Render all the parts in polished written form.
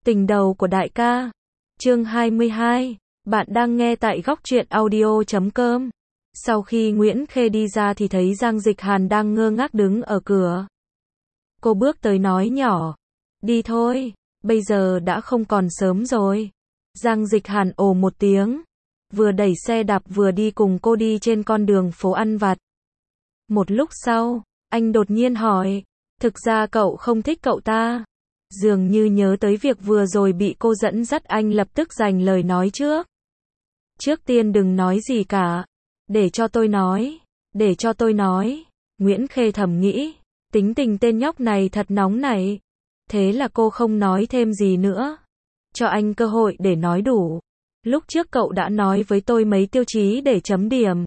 Tình đầu của đại ca. Chương 22. Bạn đang nghe tại góc truyện audio.com. Sau khi Nguyễn Khê đi ra thì thấy Giang Dịch Hàn đang ngơ ngác đứng ở cửa. Cô bước tới nói nhỏ. Đi thôi, bây giờ đã không còn sớm rồi. Giang Dịch Hàn ồ một tiếng. Vừa đẩy xe đạp vừa đi cùng cô đi trên con đường phố ăn vặt. Một lúc sau, anh đột nhiên hỏi. Thực ra cậu không thích cậu ta. Dường như nhớ tới việc vừa rồi bị cô dẫn dắt, anh lập tức giành lời nói trước. Trước tiên đừng nói gì cả. Để cho tôi nói. Để cho tôi nói. Nguyễn Khê thầm nghĩ. Tính tình tên nhóc này thật nóng nảy. Thế là cô không nói thêm gì nữa. Cho anh cơ hội để nói đủ. Lúc trước cậu đã nói với tôi mấy tiêu chí để chấm điểm.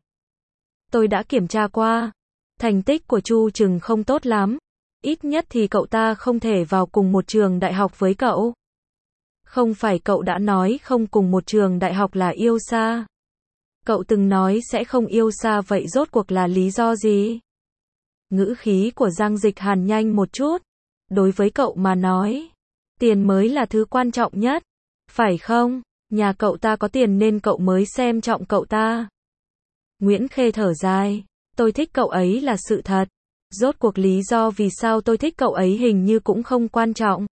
Tôi đã kiểm tra qua. Thành tích của Chu Trừng không tốt lắm. Ít nhất thì cậu ta không thể vào cùng một trường đại học với cậu. Không phải cậu đã nói không cùng một trường đại học là yêu xa. Cậu từng nói sẽ không yêu xa, vậy rốt cuộc là lý do gì? Ngữ khí của Giang Dịch Hàn nhanh một chút. Đối với cậu mà nói, tiền mới là thứ quan trọng nhất. Phải không? Nhà cậu ta có tiền nên cậu mới xem trọng cậu ta. Nguyễn Khê thở dài. Tôi thích cậu ấy là sự thật. Rốt cuộc lý do vì sao tôi thích cậu ấy hình như cũng không quan trọng.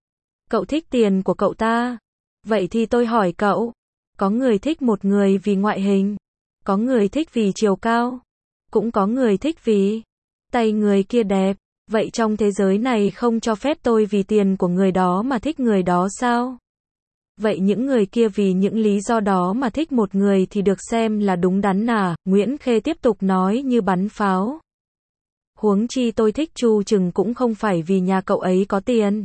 Cậu thích tiền của cậu ta. Vậy thì tôi hỏi cậu, có người thích một người vì ngoại hình, có người thích vì chiều cao, cũng có người thích vì tay người kia đẹp. Vậy trong thế giới này không cho phép tôi vì tiền của người đó mà thích người đó sao? Vậy những người kia vì những lý do đó mà thích một người thì được xem là đúng đắn à? Nguyễn Khê tiếp tục nói như bắn pháo. Huống chi tôi thích Chu Trừng cũng không phải vì nhà cậu ấy có tiền.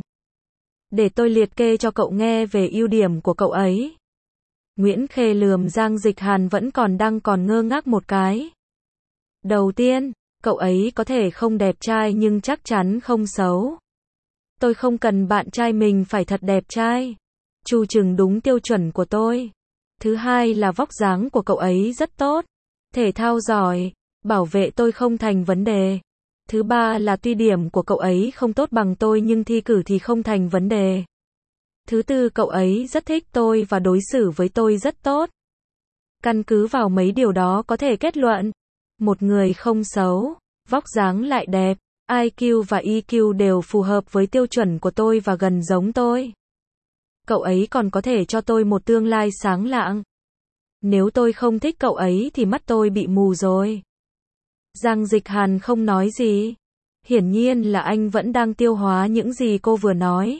Để tôi liệt kê cho cậu nghe về ưu điểm của cậu ấy. Nguyễn Khê lườm Giang Dịch Hàn vẫn còn ngơ ngác một cái. Đầu tiên, cậu ấy có thể không đẹp trai nhưng chắc chắn không xấu. Tôi không cần bạn trai mình phải thật đẹp trai. Chu Trừng đúng tiêu chuẩn của tôi. Thứ hai là vóc dáng của cậu ấy rất tốt. Thể thao giỏi, bảo vệ tôi không thành vấn đề. Thứ ba là tuy điểm của cậu ấy không tốt bằng tôi nhưng thi cử thì không thành vấn đề. Thứ tư, cậu ấy rất thích tôi và đối xử với tôi rất tốt. Căn cứ vào mấy điều đó có thể kết luận, một người không xấu, vóc dáng lại đẹp, IQ và EQ đều phù hợp với tiêu chuẩn của tôi và gần giống tôi. Cậu ấy còn có thể cho tôi một tương lai sáng lạng. Nếu tôi không thích cậu ấy thì mắt tôi bị mù rồi. Giang Dịch Hàn không nói gì. Hiển nhiên là anh vẫn đang tiêu hóa những gì cô vừa nói.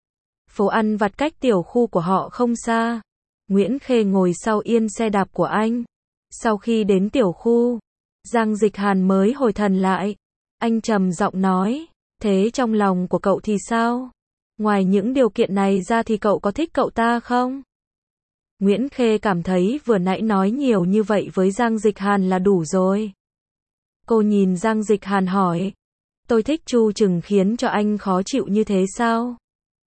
Phố ăn vặt cách tiểu khu của họ không xa. Nguyễn Khê ngồi sau yên xe đạp của anh. Sau khi đến tiểu khu, Giang Dịch Hàn mới hồi thần lại. Anh trầm giọng nói, thế trong lòng của cậu thì sao? Ngoài những điều kiện này ra thì cậu có thích cậu ta không? Nguyễn Khê cảm thấy vừa nãy nói nhiều như vậy với Giang Dịch Hàn là đủ rồi. Cô nhìn Giang Dịch Hàn hỏi, tôi thích Chu Trừng khiến cho anh khó chịu như thế sao?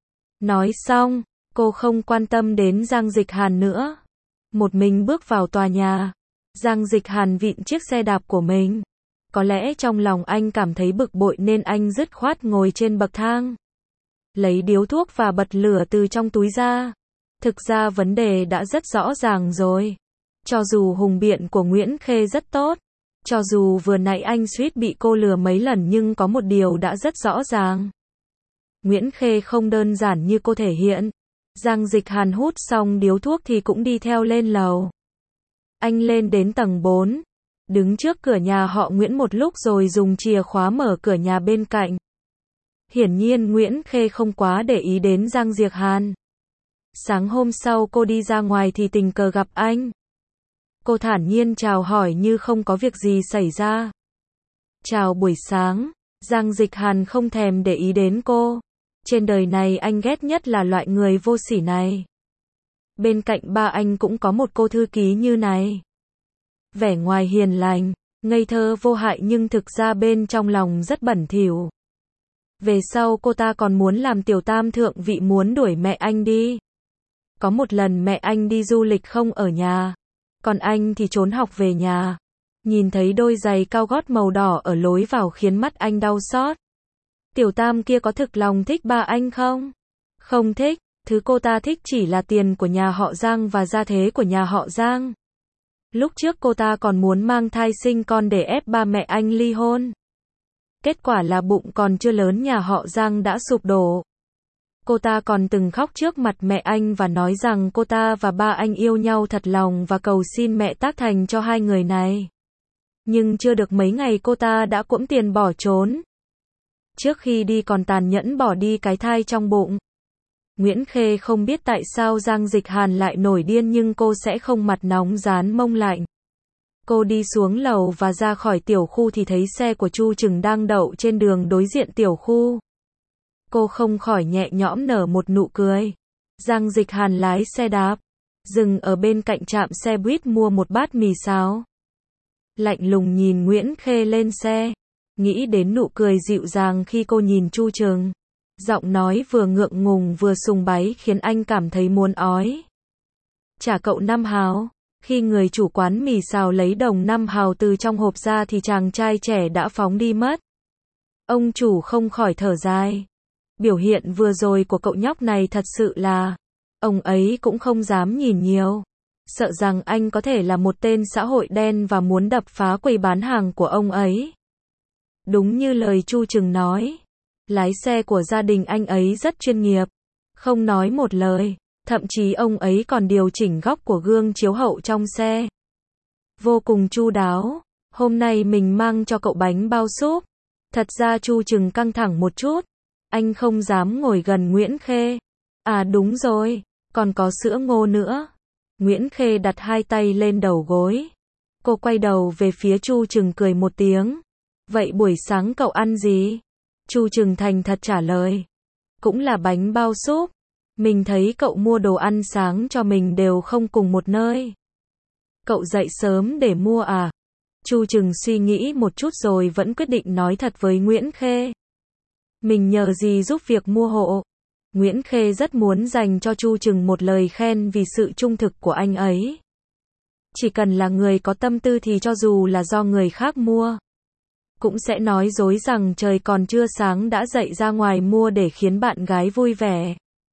Nói xong, cô không quan tâm đến Giang Dịch Hàn nữa. Một mình bước vào tòa nhà. Giang Dịch Hàn vịn chiếc xe đạp của mình. Có lẽ trong lòng anh cảm thấy bực bội nên anh dứt khoát ngồi trên bậc thang. Lấy điếu thuốc và bật lửa từ trong túi ra. Thực ra vấn đề đã rất rõ ràng rồi. Cho dù hùng biện của Nguyễn Khê rất tốt, cho dù vừa nãy anh suýt bị cô lừa mấy lần nhưng có một điều đã rất rõ ràng. Nguyễn Khê không đơn giản như cô thể hiện. Giang Dịch Hàn hút xong điếu thuốc thì cũng đi theo lên lầu. Anh lên đến tầng 4, đứng trước cửa nhà họ Nguyễn một lúc rồi dùng chìa khóa mở cửa nhà bên cạnh. Hiển nhiên Nguyễn Khê không quá để ý đến Giang Dịch Hàn. Sáng hôm sau cô đi ra ngoài thì tình cờ gặp anh. Cô thản nhiên chào hỏi như không có việc gì xảy ra. Chào buổi sáng. Giang Dịch Hàn không thèm để ý đến cô. Trên đời này anh ghét nhất là loại người vô sỉ này. Bên cạnh ba anh cũng có một cô thư ký như này. Vẻ ngoài hiền lành, ngây thơ vô hại nhưng thực ra bên trong lòng rất bẩn thỉu. Về sau cô ta còn muốn làm tiểu tam thượng vị, muốn đuổi mẹ anh đi. Có một lần mẹ anh đi du lịch không ở nhà. Còn anh thì trốn học về nhà. Nhìn thấy đôi giày cao gót màu đỏ ở lối vào khiến mắt anh đau xót. Tiểu tam kia có thực lòng thích ba anh không? Không thích. Thứ cô ta thích chỉ là tiền của nhà họ Giang và gia thế của nhà họ Giang. Lúc trước cô ta còn muốn mang thai sinh con để ép ba mẹ anh ly hôn. Kết quả là bụng còn chưa lớn nhà họ Giang đã sụp đổ. Cô ta còn từng khóc trước mặt mẹ anh và nói rằng cô ta và ba anh yêu nhau thật lòng và cầu xin mẹ tác thành cho hai người này. Nhưng chưa được mấy ngày cô ta đã cuỗm tiền bỏ trốn. Trước khi đi còn tàn nhẫn bỏ đi cái thai trong bụng. Nguyễn Khê không biết tại sao Giang Dịch Hàn lại nổi điên nhưng cô sẽ không mặt nóng rán mông lạnh. Cô đi xuống lầu và ra khỏi tiểu khu thì thấy xe của Chu Trừng đang đậu trên đường đối diện tiểu khu. Cô không khỏi nhẹ nhõm nở một nụ cười. Giang Dịch Hàn lái xe đạp, dừng ở bên cạnh trạm xe buýt mua một bát mì xào. Lạnh lùng nhìn Nguyễn Khê lên xe, nghĩ đến nụ cười dịu dàng khi cô nhìn Chu Trừng. Giọng nói vừa ngượng ngùng vừa sùng bái khiến anh cảm thấy muốn ói. Trả cậu 5 hào. Khi người chủ quán mì xào lấy đồng 5 hào từ trong hộp ra thì chàng trai trẻ đã phóng đi mất. Ông chủ không khỏi thở dài. Biểu hiện vừa rồi của cậu nhóc này thật sự là... Ông ấy cũng không dám nhìn nhiều. Sợ rằng anh có thể là một tên xã hội đen và muốn đập phá quầy bán hàng của ông ấy. Đúng như lời Chu Trừng nói. Lái xe của gia đình anh ấy rất chuyên nghiệp. Không nói một lời. Thậm chí ông ấy còn điều chỉnh góc của gương chiếu hậu trong xe. Vô cùng chu đáo. Hôm nay mình mang cho cậu bánh bao súp. Thật ra Chu Trừng căng thẳng một chút. Anh không dám ngồi gần Nguyễn Khê. À đúng rồi, còn có sữa ngô nữa. Nguyễn Khê đặt hai tay lên đầu gối. Cô quay đầu về phía Chu Trừng cười một tiếng. Vậy buổi sáng cậu ăn gì? Chu Trừng thành thật trả lời. Cũng là bánh bao súp. Mình thấy cậu mua đồ ăn sáng cho mình đều không cùng một nơi. Cậu dậy sớm để mua à? Chu Trừng suy nghĩ một chút rồi vẫn quyết định nói thật với Nguyễn Khê. Mình nhờ gì giúp việc mua hộ? Nguyễn Khê rất muốn dành cho Chu Trừng một lời khen vì sự trung thực của anh ấy. Chỉ cần là người có tâm tư thì cho dù là do người khác mua, cũng sẽ nói dối rằng trời còn chưa sáng đã dậy ra ngoài mua để khiến bạn gái vui vẻ.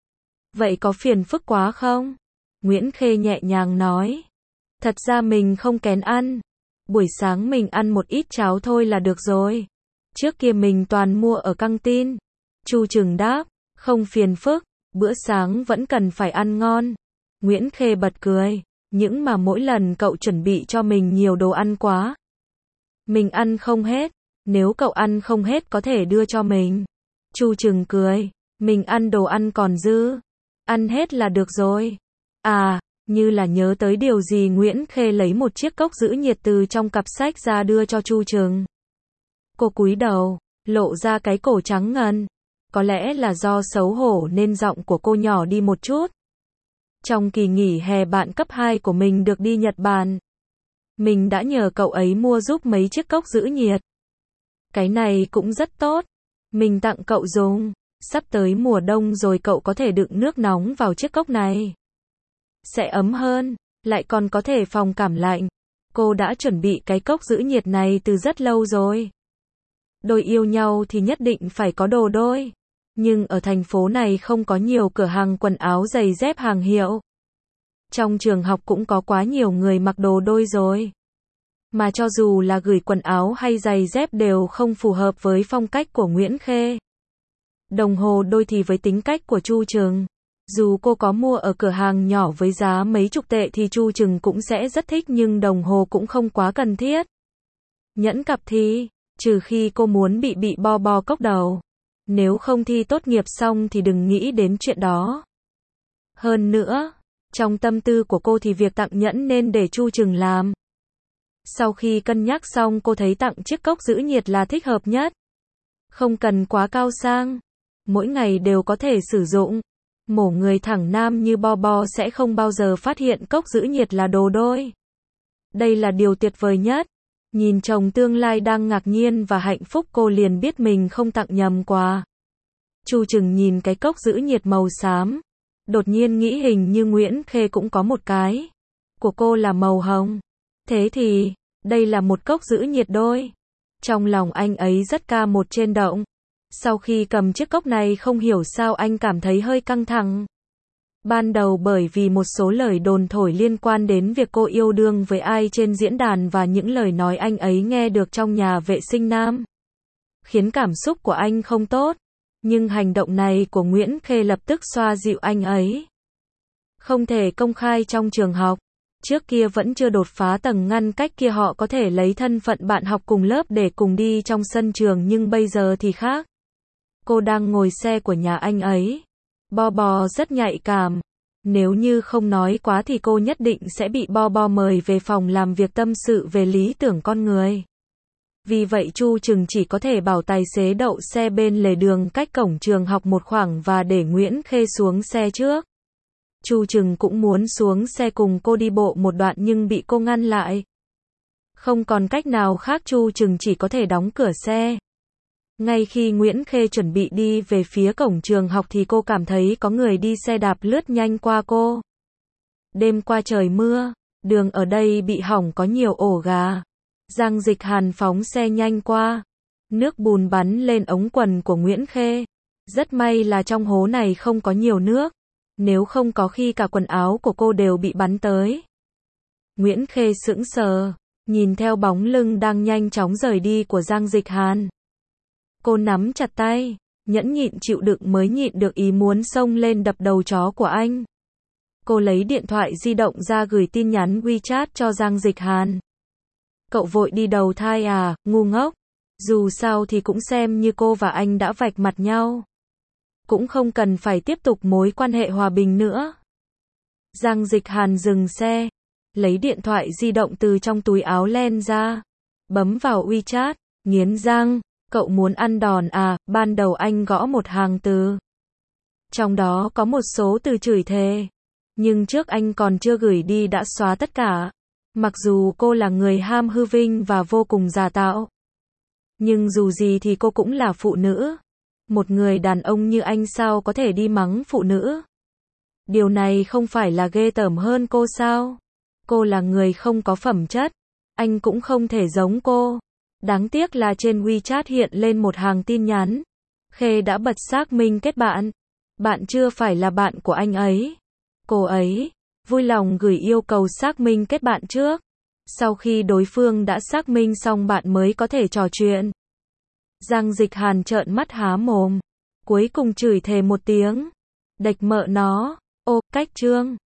Vậy có phiền phức quá không? Nguyễn Khê nhẹ nhàng nói. Thật ra mình không kén ăn. Buổi sáng mình ăn một ít cháo thôi là được rồi. Trước kia mình toàn mua ở căng tin. Chu Trừng đáp. Không phiền phức. Bữa sáng vẫn cần phải ăn ngon. Nguyễn Khê bật cười. Nhưng mà mỗi lần cậu chuẩn bị cho mình nhiều đồ ăn quá. Mình ăn không hết. Nếu cậu ăn không hết có thể đưa cho mình. Chu Trừng cười. Mình ăn đồ ăn còn dư. Ăn hết là được rồi. À, như là nhớ tới điều gì Nguyễn Khê lấy một chiếc cốc giữ nhiệt từ trong cặp sách ra đưa cho Chu Trừng. Cô cúi đầu, lộ ra cái cổ trắng ngần. Có lẽ là do xấu hổ nên giọng của cô nhỏ đi một chút. Trong kỳ nghỉ hè bạn cấp 2 của mình được đi Nhật Bản. Mình đã nhờ cậu ấy mua giúp mấy chiếc cốc giữ nhiệt. Cái này cũng rất tốt. Mình tặng cậu dùng. Sắp tới mùa đông rồi cậu có thể đựng nước nóng vào chiếc cốc này. Sẽ ấm hơn, lại còn có thể phòng cảm lạnh. Cô đã chuẩn bị cái cốc giữ nhiệt này từ rất lâu rồi. Đôi yêu nhau thì nhất định phải có đồ đôi. Nhưng ở thành phố này không có nhiều cửa hàng quần áo giày dép hàng hiệu. Trong trường học cũng có quá nhiều người mặc đồ đôi rồi. Mà cho dù là gửi quần áo hay giày dép đều không phù hợp với phong cách của Nguyễn Khê. Đồng hồ đôi thì với tính cách của Chu Trừng. Dù cô có mua ở cửa hàng nhỏ với giá mấy chục tệ thì Chu Trừng cũng sẽ rất thích nhưng đồng hồ cũng không quá cần thiết. Nhẫn cặp thì, trừ khi cô muốn bị bo bo cốc đầu. Nếu không thi tốt nghiệp xong thì đừng nghĩ đến chuyện đó. Hơn nữa, trong tâm tư của cô thì việc tặng nhẫn nên để Chu Trừng làm. Sau khi cân nhắc xong cô thấy tặng chiếc cốc giữ nhiệt là thích hợp nhất. Không cần quá cao sang. Mỗi ngày đều có thể sử dụng. Mổ người thẳng nam như Bo Bo sẽ không bao giờ phát hiện cốc giữ nhiệt là đồ đôi. Đây là điều tuyệt vời nhất. Nhìn chồng tương lai đang ngạc nhiên và hạnh phúc cô liền biết mình không tặng nhầm quà. Chu Trừng nhìn cái cốc giữ nhiệt màu xám. Đột nhiên nghĩ hình như Nguyễn Khê cũng có một cái. Của cô là màu hồng. Thế thì, đây là một cốc giữ nhiệt đôi. Trong lòng anh ấy rất ca một trên động. Sau khi cầm chiếc cốc này không hiểu sao anh cảm thấy hơi căng thẳng. Ban đầu bởi vì một số lời đồn thổi liên quan đến việc cô yêu đương với ai trên diễn đàn và những lời nói anh ấy nghe được trong nhà vệ sinh nam, khiến cảm xúc của anh không tốt. Nhưng hành động này của Nguyễn Khê lập tức xoa dịu anh ấy. Không thể công khai trong trường học. Trước kia vẫn chưa đột phá tầng ngăn cách kia, họ có thể lấy thân phận bạn học cùng lớp để cùng đi trong sân trường, nhưng bây giờ thì khác. Cô đang ngồi xe của nhà anh ấy. Bo Bo rất nhạy cảm. Nếu như không nói quá thì cô nhất định sẽ bị Bo Bo mời về phòng làm việc tâm sự về lý tưởng con người. Vì vậy Chu Trừng chỉ có thể bảo tài xế đậu xe bên lề đường cách cổng trường học một khoảng và để Nguyễn Khê xuống xe trước. Chu Trừng cũng muốn xuống xe cùng cô đi bộ một đoạn nhưng bị cô ngăn lại. Không còn cách nào khác, Chu Trừng chỉ có thể đóng cửa xe. Ngay khi Nguyễn Khê chuẩn bị đi về phía cổng trường học thì cô cảm thấy có người đi xe đạp lướt nhanh qua cô. Đêm qua trời mưa, đường ở đây bị hỏng, có nhiều ổ gà. Giang Dịch Hàn phóng xe nhanh qua. Nước bùn bắn lên ống quần của Nguyễn Khê. Rất may là trong hố này không có nhiều nước. Nếu không có khi cả quần áo của cô đều bị bắn tới. Nguyễn Khê sững sờ, nhìn theo bóng lưng đang nhanh chóng rời đi của Giang Dịch Hàn. Cô nắm chặt tay, nhẫn nhịn chịu đựng mới nhịn được ý muốn xông lên đập đầu chó của anh. Cô lấy điện thoại di động ra gửi tin nhắn WeChat cho Giang Dịch Hàn. Cậu vội đi đầu thai à, ngu ngốc. Dù sao thì cũng xem như cô và anh đã vạch mặt nhau. Cũng không cần phải tiếp tục mối quan hệ hòa bình nữa. Giang Dịch Hàn dừng xe, lấy điện thoại di động từ trong túi áo len ra, bấm vào WeChat, nghiến răng, cậu muốn ăn đòn à, ban đầu anh gõ một hàng từ. Trong đó có một số từ chửi thề. Nhưng trước anh còn chưa gửi đi đã xóa tất cả. Mặc dù cô là người ham hư vinh và vô cùng giả tạo. Nhưng dù gì thì cô cũng là phụ nữ. Một người đàn ông như anh sao có thể đi mắng phụ nữ? Điều này không phải là ghê tởm hơn cô sao? Cô là người không có phẩm chất. Anh cũng không thể giống cô. Đáng tiếc là trên WeChat hiện lên một hàng tin nhắn. Khê đã bật xác minh kết bạn. Bạn chưa phải là bạn của anh ấy. Cô ấy vui lòng gửi yêu cầu xác minh kết bạn trước. Sau khi đối phương đã xác minh xong bạn mới có thể trò chuyện. Giang Dịch Hàn trợn mắt há mồm. Cuối cùng chửi thề một tiếng. Đệch mợ nó. Ô, cách chương.